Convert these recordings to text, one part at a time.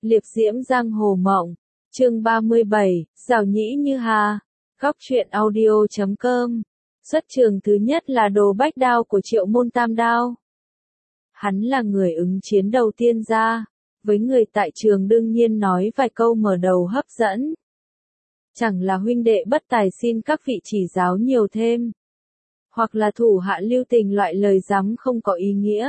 Liệp diễm giang hồ mộng. Chương 37, Giảo nhĩ như hà. Góc truyện audio.com. Xuất trường thứ nhất là Đồ Bách Đao của Triệu Môn Tam Đao. Hắn là người ứng chiến đầu tiên ra, với người tại trường đương nhiên nói vài câu mở đầu hấp dẫn. Chẳng là huynh đệ bất tài xin các vị chỉ giáo nhiều thêm, hoặc là thủ hạ lưu tình loại lời rắm không có ý nghĩa.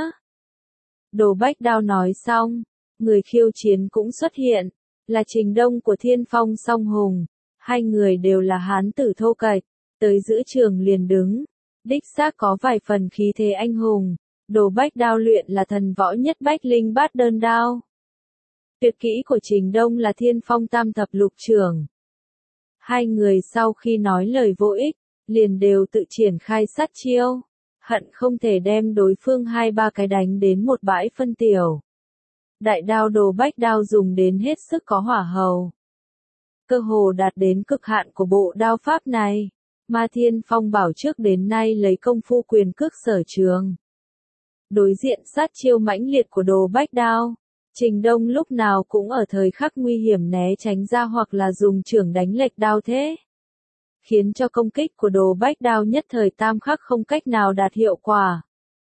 Đồ Bách Đao nói xong, người khiêu chiến cũng xuất hiện, là Trình Đông của Thiên Phong Song Hùng, hai người đều là hán tử thô kệch, tới giữa trường liền đứng, đích xác có vài phần khí thế anh hùng. Đồ Bách Đao luyện là thần võ nhất bách linh bát đơn đao. Tuyệt kỹ của Trình Đông là Thiên Phong Tam Thập Lục Trưởng. Hai người sau khi nói lời vô ích, liền đều tự triển khai sát chiêu, hận không thể đem đối phương 2-3 cái đánh đến một bãi phân tiểu. Đại đao Đồ Bách Đao dùng đến hết sức có hỏa hầu, cơ hồ đạt đến cực hạn của bộ đao pháp này, mà Thiên Phong bảo trước đến nay lấy công phu quyền cước sở trường. Đối diện sát chiêu mãnh liệt của Đồ Bách Đao, Trình Đông lúc nào cũng ở thời khắc nguy hiểm né tránh ra hoặc là dùng chưởng đánh lệch đao thế, khiến cho công kích của Đồ Bách Đao nhất thời tam khắc không cách nào đạt hiệu quả.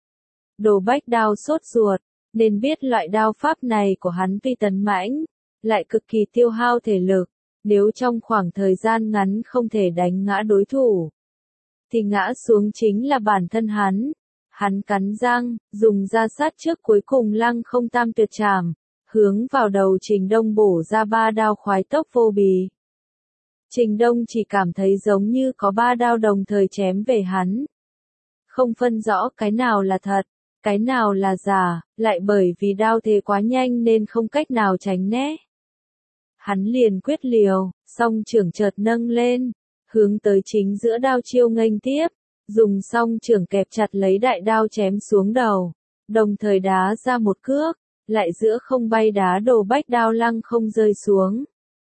Đồ Bách Đao sốt ruột, nên biết loại đao pháp này của hắn tuy tấn mãnh, lại cực kỳ tiêu hao thể lực, nếu trong khoảng thời gian ngắn không thể đánh ngã đối thủ, thì ngã xuống chính là bản thân hắn. Hắn cắn răng, dùng ra sát trước cuối cùng Lăng Không Tam Tuyệt Trảm, hướng vào đầu Trình Đông bổ ra 3 đao khoái tốc vô bì. Trình Đông chỉ cảm thấy giống như có 3 đao đồng thời chém về hắn. Không phân rõ cái nào là thật, cái nào là giả, lại bởi vì đao thế quá nhanh nên không cách nào tránh né. Hắn liền quyết liều, song chưởng chợt nâng lên, hướng tới chính giữa đao chiêu nghênh tiếp. Dùng song chưởng kẹp chặt lấy đại đao chém xuống đầu, đồng thời đá ra một cước, lại giữa không bay đá Đồ Bách Đao lăng không rơi xuống.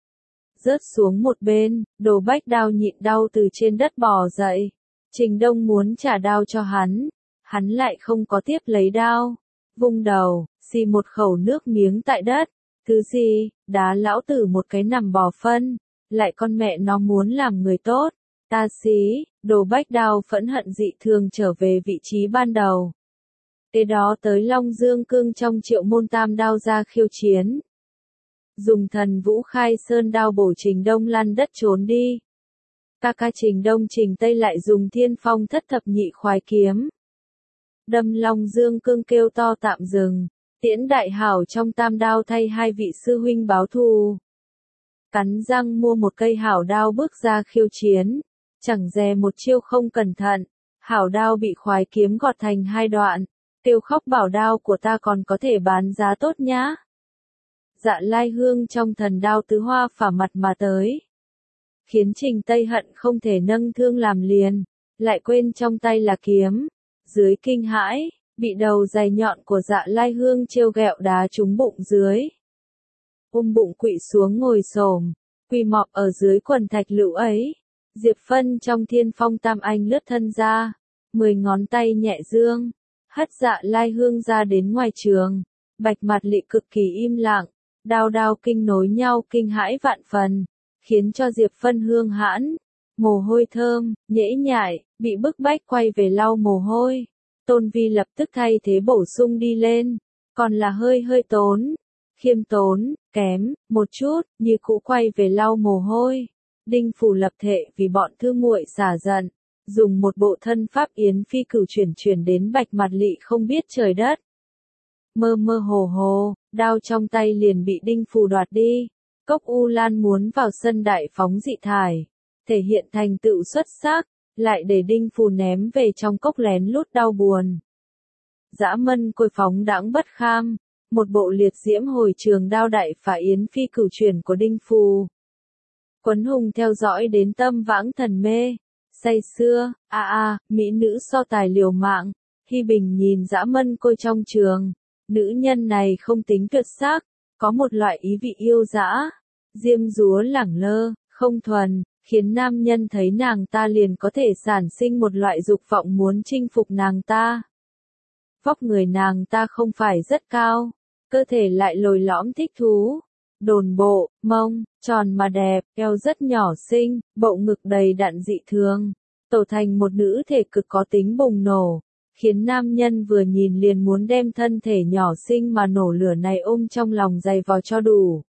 Rớt xuống một bên, Đồ Bách Đao nhịn đau từ trên đất bò dậy. Trình Đông muốn trả đao cho hắn lại không có tiếp lấy đao. Vung đầu, xì một khẩu nước miếng tại đất. Thứ gì, đá lão tử một cái nằm bò phân, lại con mẹ nó muốn làm người tốt. Ta xí, Đồ Bách Đao phẫn hận dị thường trở về vị trí ban đầu. Kế đó tới Long Dương Cương trong Triệu Môn Tam Đao ra khiêu chiến. Dùng thần vũ khai sơn đao bổ Trình Đông lăn đất trốn đi. Ca Trình Đông Trình Tây lại dùng Thiên Phong thất thập nhị khoái kiếm. Đâm Long Dương Cương kêu to tạm dừng, tiễn đại hảo trong Tam Đao thay hai vị sư huynh báo thù. Cắn răng mua một cây hảo đao bước ra khiêu chiến. Chẳng dè một chiêu không cẩn thận, hảo đao bị khoái kiếm gọt thành 2 đoạn, kêu khóc bảo đao của ta còn có thể bán giá tốt nhá. Dạ Lai Hương trong thần đao tứ hoa phả mặt mà tới, khiến Trình Tây hận không thể nâng thương làm liền, lại quên trong tay là kiếm, dưới kinh hãi, bị đầu dày nhọn của Dạ Lai Hương trêu ghẹo đá trúng bụng dưới. Bụng quỵ xuống ngồi xổm, quỳ mọp ở dưới quần thạch lựu ấy. Diệp Phân trong Thiên Phong Tam Anh lướt thân ra, 10 ngón tay nhẹ dương, hất Dạ Lai Hương ra đến ngoài trường. Bạch Mạt Lị cực kỳ im lặng, đao kinh nối nhau kinh hãi vạn phần, khiến cho Diệp Phân hương hãn, mồ hôi thơm, nhễ nhại, bị bức bách quay về lau mồ hôi. Tôn Vi lập tức thay thế bổ sung đi lên, còn là hơi tốn, khiêm tốn, kém, một chút, như cũ quay về lau mồ hôi. Đinh Phủ lập thệ vì bọn thư muội xả giận, dùng một bộ thân pháp yến phi cửu chuyển đến Bạch Mạt Lị không biết trời đất. Mơ hồ, đao trong tay liền bị Đinh Phủ đoạt đi. Cốc U Lan muốn vào sân đại phóng dị thải, thể hiện thành tựu xuất sắc, lại để Đinh Phủ ném về trong cốc lén lút đau buồn. Dã Mân Côi phóng đãng bất kham, một bộ liệt diễm hồi trường đao đại phá yến phi cửu chuyển của Đinh Phủ. Quấn hùng theo dõi đến tâm vãng thần mê, say xưa, mỹ nữ so tài liều mạng. Hi Bình nhìn Dã Mân Côi trong trường, nữ nhân này không tính tuyệt sắc, có một loại ý vị yêu dã, diêm dúa lẳng lơ, không thuần, khiến nam nhân thấy nàng ta liền có thể sản sinh một loại dục vọng muốn chinh phục nàng ta. Vóc người nàng ta không phải rất cao, cơ thể lại lồi lõm thích thú, đồn bộ, mông, tròn mà đẹp, eo rất nhỏ xinh, bộ ngực đầy đặn dị thường, tổ thành một nữ thể cực có tính bùng nổ, khiến nam nhân vừa nhìn liền muốn đem thân thể nhỏ xinh mà nổ lửa này ôm trong lòng giày vò cho đủ.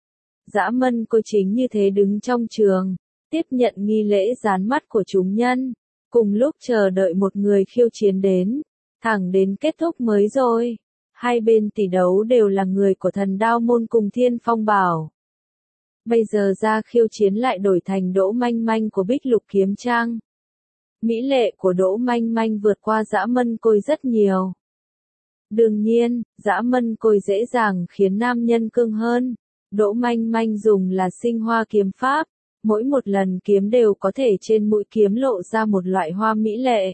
Dã Mân Côi chính như thế đứng trong trường, tiếp nhận nghi lễ dán mắt của chúng nhân, cùng lúc chờ đợi một người khiêu chiến đến, thẳng đến kết thúc mới rồi. Hai bên tỷ đấu đều là người của Thần Đao môn cùng Thiên Phong Bảo. Bây giờ ra khiêu chiến lại đổi thành Đỗ Manh Manh của Bích Lục Kiếm Trang. Mỹ lệ của Đỗ Manh Manh vượt qua Dã Mân Côi rất nhiều. Đương nhiên, Dã Mân Côi dễ dàng khiến nam nhân cưng hơn. Đỗ Manh Manh dùng là Sinh Hoa kiếm pháp, mỗi một lần kiếm đều có thể trên mũi kiếm lộ ra một loại hoa mỹ lệ.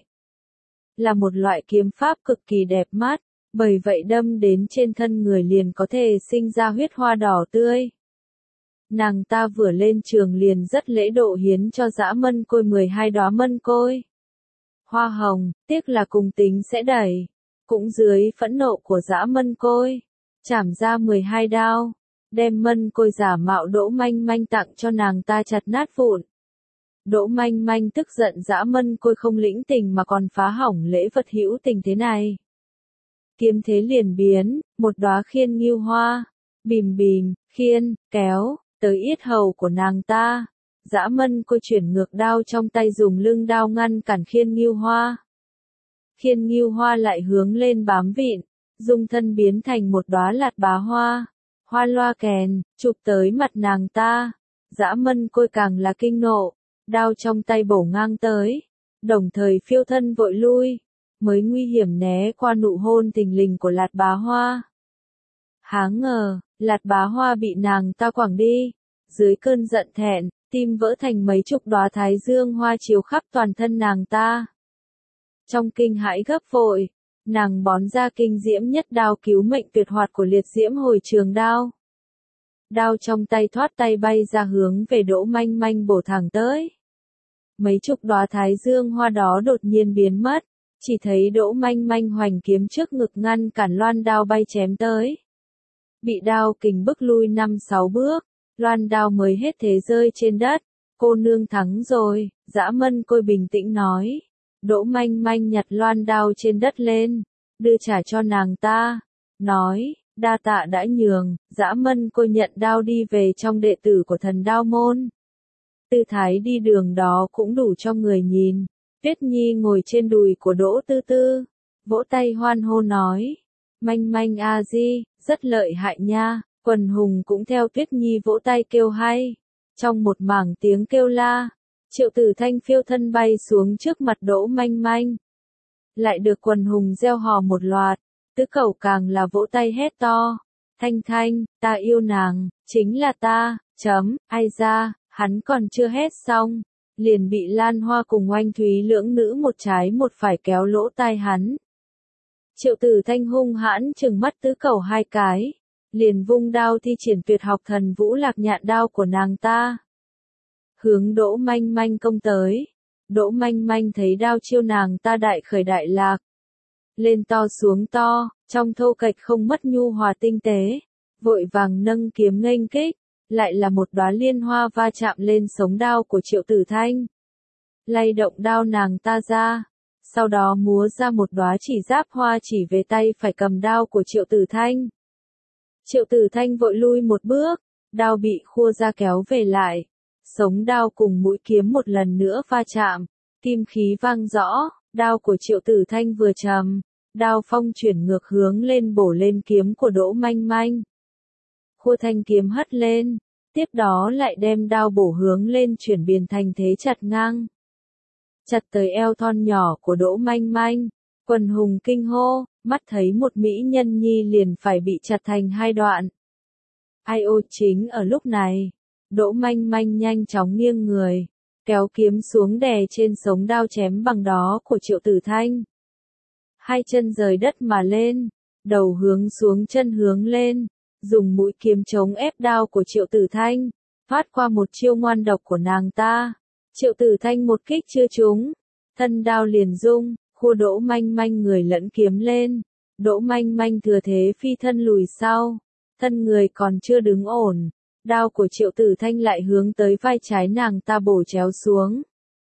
Là một loại kiếm pháp cực kỳ đẹp mắt, bởi vậy đâm đến trên thân người liền có thể sinh ra huyết hoa đỏ tươi. Nàng ta vừa lên trường liền rất lễ độ hiến cho Dã Mân Côi 12 đóa mân côi. Hoa hồng, tiếc là cùng tính sẽ đẩy. Cũng dưới phẫn nộ của Dã Mân Côi, chảm ra 12 đao, đem mân côi giả mạo Đỗ Manh Manh tặng cho nàng ta chặt nát vụn. Đỗ Manh Manh tức giận Dã Mân Côi không lĩnh tình mà còn phá hỏng lễ vật hữu tình thế này. Kiếm thế liền biến, một đóa khiên ngưu hoa, bìm bìm, khiên, kéo, tới yết hầu của nàng ta. Dã Mân Côi chuyển ngược đao trong tay dùng lưng đao ngăn cản khiên ngưu hoa. Khiên ngưu hoa lại hướng lên bám vịn, dung thân biến thành một đóa lạt bá hoa. Hoa loa kèn, chụp tới mặt nàng ta. Dã Mân Côi càng là kinh nộ, đao trong tay bổ ngang tới, đồng thời phiêu thân vội lui, mới nguy hiểm né qua nụ hôn thình lình của lạt bá hoa. Há ngờ, lạt bá hoa bị nàng ta quẳng đi, dưới cơn giận thẹn, tim vỡ thành mấy chục đóa thái dương hoa chiếu khắp toàn thân nàng ta. Trong kinh hãi gấp vội, nàng bón ra kinh diễm nhất đao cứu mệnh tuyệt hoạt của liệt diễm hồi trường đao. Đao trong tay thoát tay bay ra hướng về Đỗ Manh Manh bổ thẳng tới. Mấy chục đóa thái dương hoa đó đột nhiên biến mất, chỉ thấy Đỗ Manh Manh hoành kiếm trước ngực ngăn cản loan đao bay chém tới. Bị đao kình bức lui 5-6 bước, loan đao mới hết thế rơi trên đất. Cô nương thắng rồi, Dã Mân Côi bình tĩnh nói. Đỗ Manh Manh nhặt loan đao trên đất lên, đưa trả cho nàng ta, nói, đa tạ đã nhường. Dã Mân Côi nhận đao đi về trong đệ tử của Thần Đao môn. Tư thái đi đường đó cũng đủ cho người nhìn. Tuyết Nhi ngồi trên đùi của Đỗ Tư Tư, vỗ tay hoan hô nói, Manh Manh a di, rất lợi hại nha. Quần hùng cũng theo Tuyết Nhi vỗ tay kêu hay. Trong một mảng tiếng kêu la, Triệu Tử Thanh phiêu thân bay xuống trước mặt Đỗ Manh Manh. Lại được quần hùng reo hò một loạt, Tứ Cẩu càng là vỗ tay hét to. Thanh Thanh, ta yêu nàng, chính là ta, ai ra, hắn còn chưa hét xong, liền bị Lan Hoa cùng Oanh Thúy lưỡng nữ một trái một phải kéo lỗ tai hắn. Triệu Tử Thanh hung hãn trừng mắt Tứ Cẩu hai cái, liền vung đao thi triển tuyệt học Thần Vũ Lạc Nhạn đao của nàng ta. Hướng Đỗ Manh Manh công tới. Đỗ Manh Manh thấy đao chiêu nàng ta đại khởi đại lạc. Lên to xuống to, trong thô kệch không mất nhu hòa tinh tế. Vội vàng nâng kiếm nghênh kích, lại là một đóa liên hoa va chạm lên sống đao của Triệu Tử Thanh. Lay động đao nàng ta ra, sau đó múa ra một đóa chỉ giáp hoa chỉ về tay phải cầm đao của Triệu Tử Thanh. Triệu Tử Thanh vội lui một bước, đao bị khua ra kéo về lại. Sống đao cùng mũi kiếm một lần nữa va chạm, kim khí vang rõ, đao của Triệu Tử Thanh vừa trầm, đao phong chuyển ngược hướng lên bổ lên kiếm của Đỗ Manh Manh. Khua thanh kiếm hất lên, tiếp đó lại đem đao bổ hướng lên chuyển biến thành thế chặt ngang. Chặt tới eo thon nhỏ của Đỗ Manh Manh, quần hùng kinh hô, mắt thấy một mỹ nhân nhi liền phải bị chặt thành hai đoạn. Ai ô chính ở lúc này. Đỗ Manh Manh nhanh chóng nghiêng người, kéo kiếm xuống đè trên sống đao chém bằng đó của Triệu Tử Thanh. Hai chân rời đất mà lên, đầu hướng xuống chân hướng lên, dùng mũi kiếm chống ép đao của Triệu Tử Thanh, phát qua một chiêu ngoan độc của nàng ta. Triệu Tử Thanh một kích chưa trúng, thân đao liền rung, khua Đỗ Manh Manh người lẫn kiếm lên. Đỗ Manh Manh thừa thế phi thân lùi sau, thân người còn chưa đứng ổn, đao của Triệu Tử Thanh lại hướng tới vai trái nàng ta bổ chéo xuống.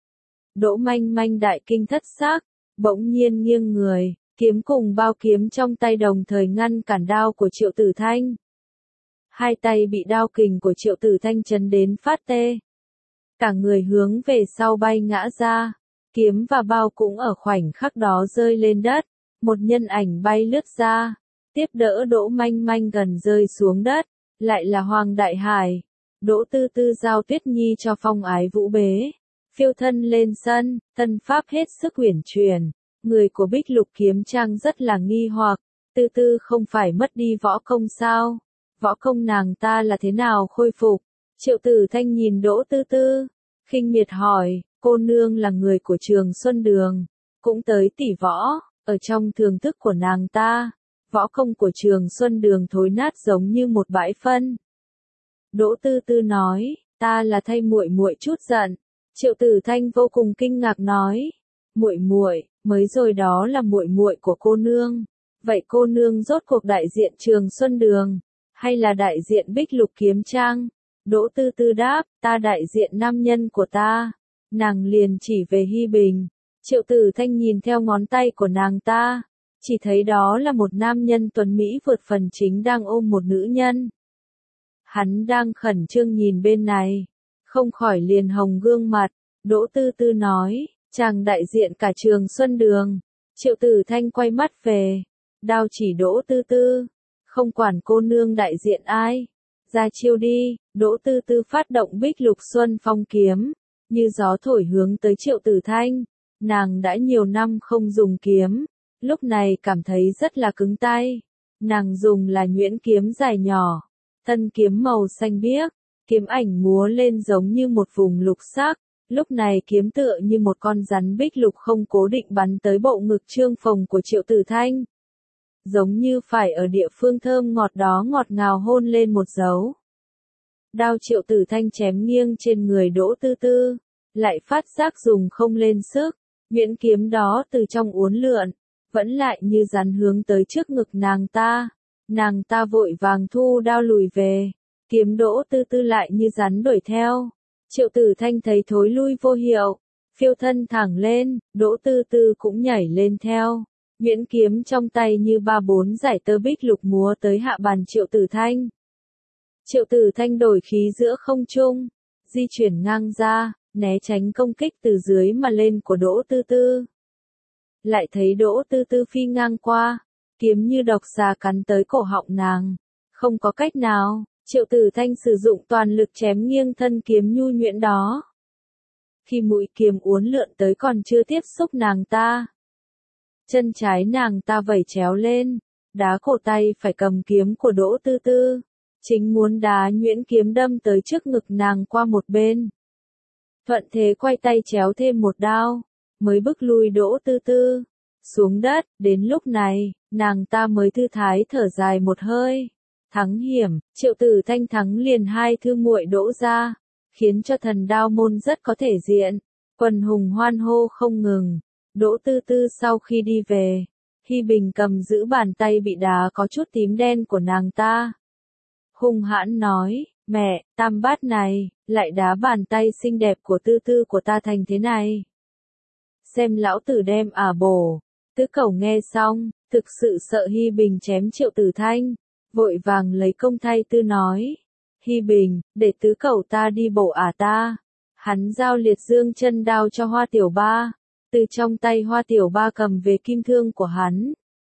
Đỗ Manh Manh đại kinh thất xác, bỗng nhiên nghiêng người, kiếm cùng bao kiếm trong tay đồng thời ngăn cản đao của Triệu Tử Thanh. Hai tay bị đao kình của Triệu Tử Thanh chấn đến phát tê. Cả người hướng về sau bay ngã ra, kiếm và bao cũng ở khoảnh khắc đó rơi lên đất, một nhân ảnh bay lướt ra, tiếp đỡ Đỗ Manh Manh gần rơi xuống đất, lại là Hoàng Đại Hải. Đỗ Tư Tư giao Tuyết Nhi cho Phong Ái Vũ bế, phiêu thân lên sân, thân pháp hết sức uyển chuyển, người của Bích Lục Kiếm Trang rất là nghi hoặc, Tư Tư không phải mất đi võ công sao? Võ công nàng ta là thế nào khôi phục? Triệu Tử Thanh nhìn Đỗ Tư Tư, khinh miệt hỏi, cô nương là người của Trường Xuân Đường, cũng tới tỷ võ, ở trong thường thức của nàng ta, võ công của Trường Xuân Đường thối nát giống như một bãi phân. Đỗ Tư Tư nói, ta là thay muội muội chút giận. Triệu Tử Thanh vô cùng kinh ngạc nói, muội muội, mới rồi đó là muội muội của cô nương, vậy cô nương rốt cuộc đại diện Trường Xuân Đường, hay là đại diện Bích Lục Kiếm Trang? Đỗ Tư Tư đáp, ta đại diện nam nhân của ta. Nàng liền chỉ về Hy Bình. Triệu Tử Thanh nhìn theo ngón tay của nàng ta, chỉ thấy đó là một nam nhân tuấn Mỹ vượt phần chính đang ôm một nữ nhân. Hắn đang khẩn trương nhìn bên này, không khỏi liền hồng gương mặt. Đỗ Tư Tư nói, chàng đại diện cả Trường Xuân Đường. Triệu Tử Thanh quay mắt về, đao chỉ Đỗ Tư Tư, không quản cô nương đại diện ai, ra chiêu đi. Đỗ Tư Tư phát động Bích Lục Xuân Phong kiếm, như gió thổi hướng tới Triệu Tử Thanh. Nàng đã nhiều năm không dùng kiếm, lúc này cảm thấy rất là cứng tay. Nàng dùng là nhuyễn kiếm dài nhỏ, thân kiếm màu xanh biếc, kiếm ảnh múa lên giống như một vùng lục sắc. Lúc này kiếm tựa như một con rắn bích lục không cố định bắn tới bộ ngực trương phồng của Triệu Tử Thanh. Giống như phải ở địa phương thơm ngọt đó ngọt ngào hôn lên một dấu. Đao Triệu Tử Thanh chém nghiêng trên người Đỗ Tư Tư, lại phát giác dùng không lên sức, nhuyễn kiếm đó từ trong uốn lượn, vẫn lại như rắn hướng tới trước ngực nàng ta. Nàng ta vội vàng thu đao lùi về, kiếm Đỗ Tư Tư lại như rắn đuổi theo. Triệu Tử Thanh thấy thối lui vô hiệu, phiêu thân thẳng lên, Đỗ Tư Tư cũng nhảy lên theo. Nhuyễn kiếm trong tay như ba bốn giải tơ bích lục múa tới hạ bàn Triệu Tử Thanh. Triệu Tử Thanh đổi khí giữa không trung, di chuyển ngang ra, né tránh công kích từ dưới mà lên của Đỗ Tư Tư. Lại thấy Đỗ Tư Tư phi ngang qua, kiếm như độc xà cắn tới cổ họng nàng. Không có cách nào, Triệu Tử Thanh sử dụng toàn lực chém nghiêng thân kiếm nhu nhuyễn đó. Khi mũi kiếm uốn lượn tới còn chưa tiếp xúc nàng ta, chân trái nàng ta vẩy chéo lên, đá cổ tay phải cầm kiếm của Đỗ Tư Tư, chính muốn đá nhuyễn kiếm đâm tới trước ngực nàng qua một bên. Thuận thế quay tay chéo thêm một đao, mới bức lui Đỗ Tư Tư xuống đất. Đến lúc này, nàng ta mới thư thái thở dài một hơi. Thắng hiểm, Triệu Tử Thanh thắng liền hai thư muội Đỗ ra, khiến cho Thần Đao môn rất có thể diện. Quần hùng hoan hô không ngừng. Đỗ Tư Tư sau khi đi về, Hy Bình cầm giữ bàn tay bị đá có chút tím đen của nàng ta. Hung hãn nói, mẹ, tam bát này, lại đá bàn tay xinh đẹp của Tư Tư của ta thành thế này. Xem lão tử đem bổ. Tứ Cẩu nghe xong, thực sự sợ Hy Bình chém Triệu Tử Thanh, vội vàng lấy công thay Tư nói. Hy Bình, để Tứ Cẩu ta đi bổ ta. Hắn giao liệt dương chân đao cho Hoa Tiểu Ba, từ trong tay Hoa Tiểu Ba cầm về kim thương của hắn.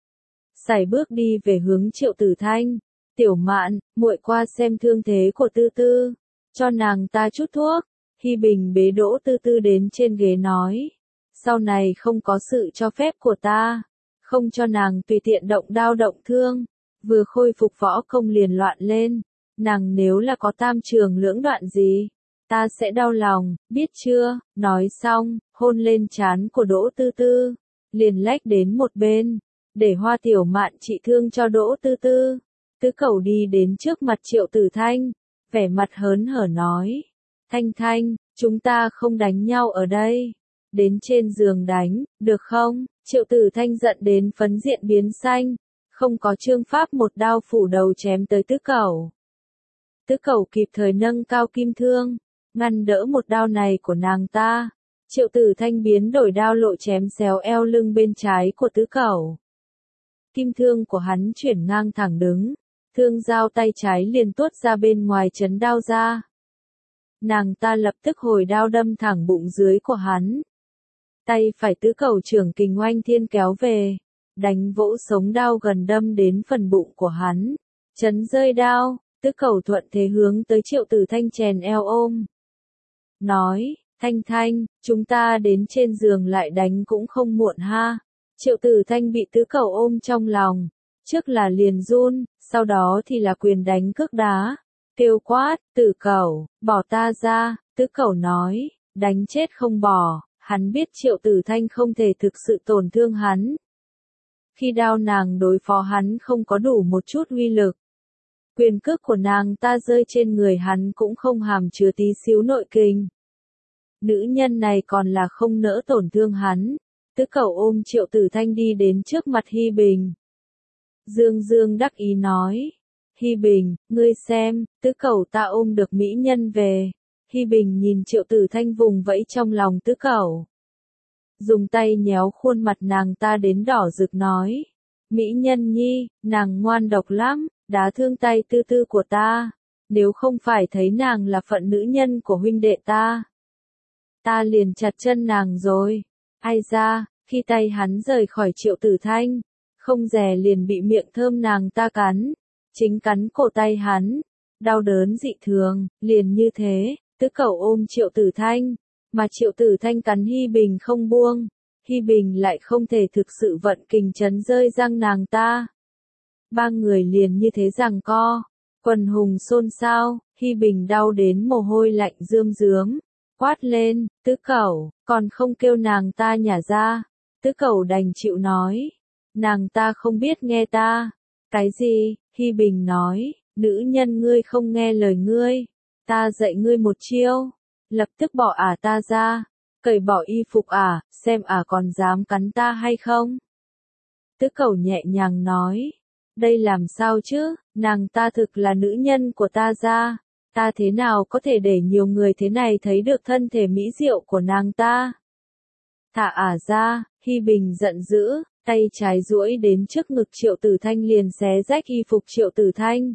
Sải bước đi về hướng Triệu Tử Thanh. Tiểu Mạn, muội qua xem thương thế của Tư Tư, cho nàng ta chút thuốc. Hy Bình bế Đỗ Tư Tư đến trên ghế nói, sau này không có sự cho phép của ta, không cho nàng tùy tiện động đao động thương. Vừa khôi phục võ công liền loạn lên, nàng nếu là có tam trường lưỡng đoạn gì, ta sẽ đau lòng, biết chưa? Nói xong, hôn lên trán của Đỗ Tư Tư, liền lách đến một bên, để Hoa Tiểu Mạn trị thương cho Đỗ Tư Tư. Tứ Cẩu đi đến trước mặt Triệu Tử Thanh, vẻ mặt hớn hở nói, Thanh Thanh, chúng ta không đánh nhau ở đây, đến trên giường đánh, được không? Triệu Tử Thanh giận đến phấn diện biến xanh, Không có chương pháp một đao phủ đầu chém tới tứ cẩu. Tứ cẩu kịp thời nâng cao kim thương, ngăn đỡ một đao này của nàng ta. Triệu Tử Thanh biến đổi đao lộ chém xéo eo lưng bên trái của tứ cẩu. Kim thương của hắn chuyển ngang thẳng đứng, thương dao tay trái liền tuốt ra bên ngoài chấn đao ra. Nàng ta lập tức hồi đao đâm thẳng bụng dưới của hắn. Tay phải tứ cẩu trưởng kình oanh thiên kéo về, đánh vỗ sống đao gần đâm đến phần bụng của hắn, chấn rơi đao, tứ cẩu thuận thế hướng tới Triệu Tử Thanh chèn eo ôm. Nói, Thanh Thanh, chúng ta đến trên giường lại đánh cũng không muộn ha. Triệu Tử Thanh bị tứ cẩu ôm trong lòng, trước là liền run, sau đó thì là quyền đánh cước đá, kêu quát, Tử cẩu, bỏ ta ra, tứ cẩu nói, đánh chết không bỏ, hắn biết Triệu Tử Thanh không thể thực sự tổn thương hắn. Khi đao nàng đối phó hắn không có đủ một chút uy lực. Quyền cước của nàng ta rơi trên người hắn cũng không hàm chứa tí xíu nội kình. Nữ nhân này còn là không nỡ tổn thương hắn. Tứ cẩu ôm Triệu Tử Thanh đi đến trước mặt Hi Bình. Dương Dương đắc ý nói. Hi Bình, ngươi xem, tứ cẩu ta ôm được mỹ nhân về. Hi Bình nhìn Triệu Tử Thanh vùng vẫy trong lòng tứ cẩu. Dùng tay nhéo khuôn mặt nàng ta đến đỏ rực nói. Mỹ nhân nhi, nàng ngoan độc lắm, đá thương tay tư tư của ta. Nếu không phải thấy nàng là phận nữ nhân của huynh đệ ta. Ta liền chặt chân nàng rồi. Ai ra, khi tay hắn rời khỏi Triệu Tử Thanh, không dè liền bị miệng thơm nàng ta cắn. Chính cắn cổ tay hắn. Đau đớn dị thường, liền như thế, tứ cẩu ôm Triệu Tử Thanh. Mà Triệu Tử Thanh cắn Hi Bình không buông. Hi Bình lại không thể thực sự vận kình chấn rơi răng nàng ta. Ba người liền như thế giằng co. Quần hùng xôn xao, Hi Bình đau đến mồ hôi lạnh rươm rướm. Quát lên, tứ cẩu, còn không kêu nàng ta nhả ra. Tứ cẩu đành chịu nói. Nàng ta không biết nghe ta. Cái gì? Hi Bình nói, nữ nhân ngươi không nghe lời ngươi. Ta dạy ngươi một chiêu. Lập tức bỏ ta ra. Cởi bỏ y phục xem còn dám cắn ta hay không? Tứ cẩu nhẹ nhàng nói. Đây làm sao chứ, nàng ta thực là nữ nhân của ta ra. Ta thế nào có thể để nhiều người thế này thấy được thân thể mỹ diệu của nàng ta? Thả ra, Hi Bình giận dữ, tay trái duỗi đến trước ngực Triệu Tử Thanh liền xé rách y phục Triệu Tử Thanh.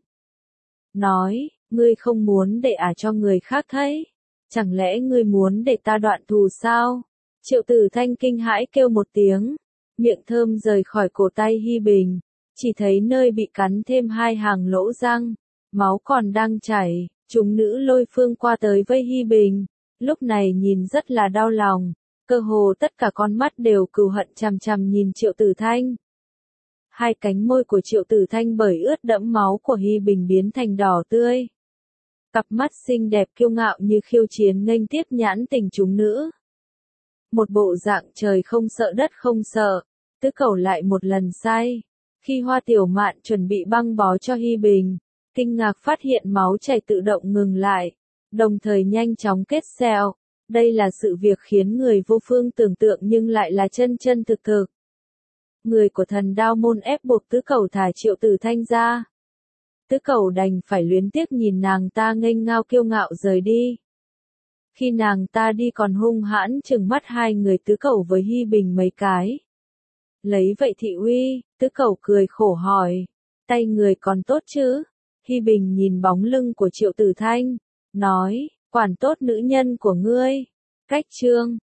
Nói, ngươi không muốn để cho người khác thấy. Chẳng lẽ ngươi muốn để ta đoạn thù sao? Triệu Tử Thanh kinh hãi kêu một tiếng. Miệng thơm rời khỏi cổ tay Hi Bình. Chỉ thấy nơi bị cắn thêm hai hàng lỗ răng. Máu còn đang chảy. Chúng nữ Lôi Phương qua tới vây Hi Bình. Lúc này nhìn rất là đau lòng. Cơ hồ tất cả con mắt đều cừu hận chằm chằm nhìn Triệu Tử Thanh. Hai cánh môi của Triệu Tử Thanh bởi ướt đẫm máu của Hi Bình biến thành đỏ tươi. Cặp mắt xinh đẹp kiêu ngạo như khiêu chiến nghênh tiếp nhãn tình chúng nữ. Một bộ dạng trời không sợ đất không sợ. Tứ cẩu lại một lần sai. Khi Hoa Tiểu Mạn chuẩn bị băng bó cho Hi Bình, kinh ngạc phát hiện máu chảy tự động ngừng lại, đồng thời nhanh chóng kết sẹo. Đây là sự việc khiến người vô phương tưởng tượng nhưng lại là chân chân thực thực. Người của Thần Đao môn ép buộc tứ cẩu thả Triệu Tử Thanh ra. Tứ cẩu đành phải luyến tiếc nhìn nàng ta nghênh ngao kiêu ngạo rời đi. Khi nàng ta đi còn hung hãn trừng mắt hai người tứ cẩu với Hi Bình mấy cái. Lấy vậy thị uy, tứ cẩu cười khổ hỏi. Tay người còn tốt chứ? Hi Bình nhìn bóng lưng của Triệu Tử Thanh. Nói, quản tốt nữ nhân của ngươi. Cách chương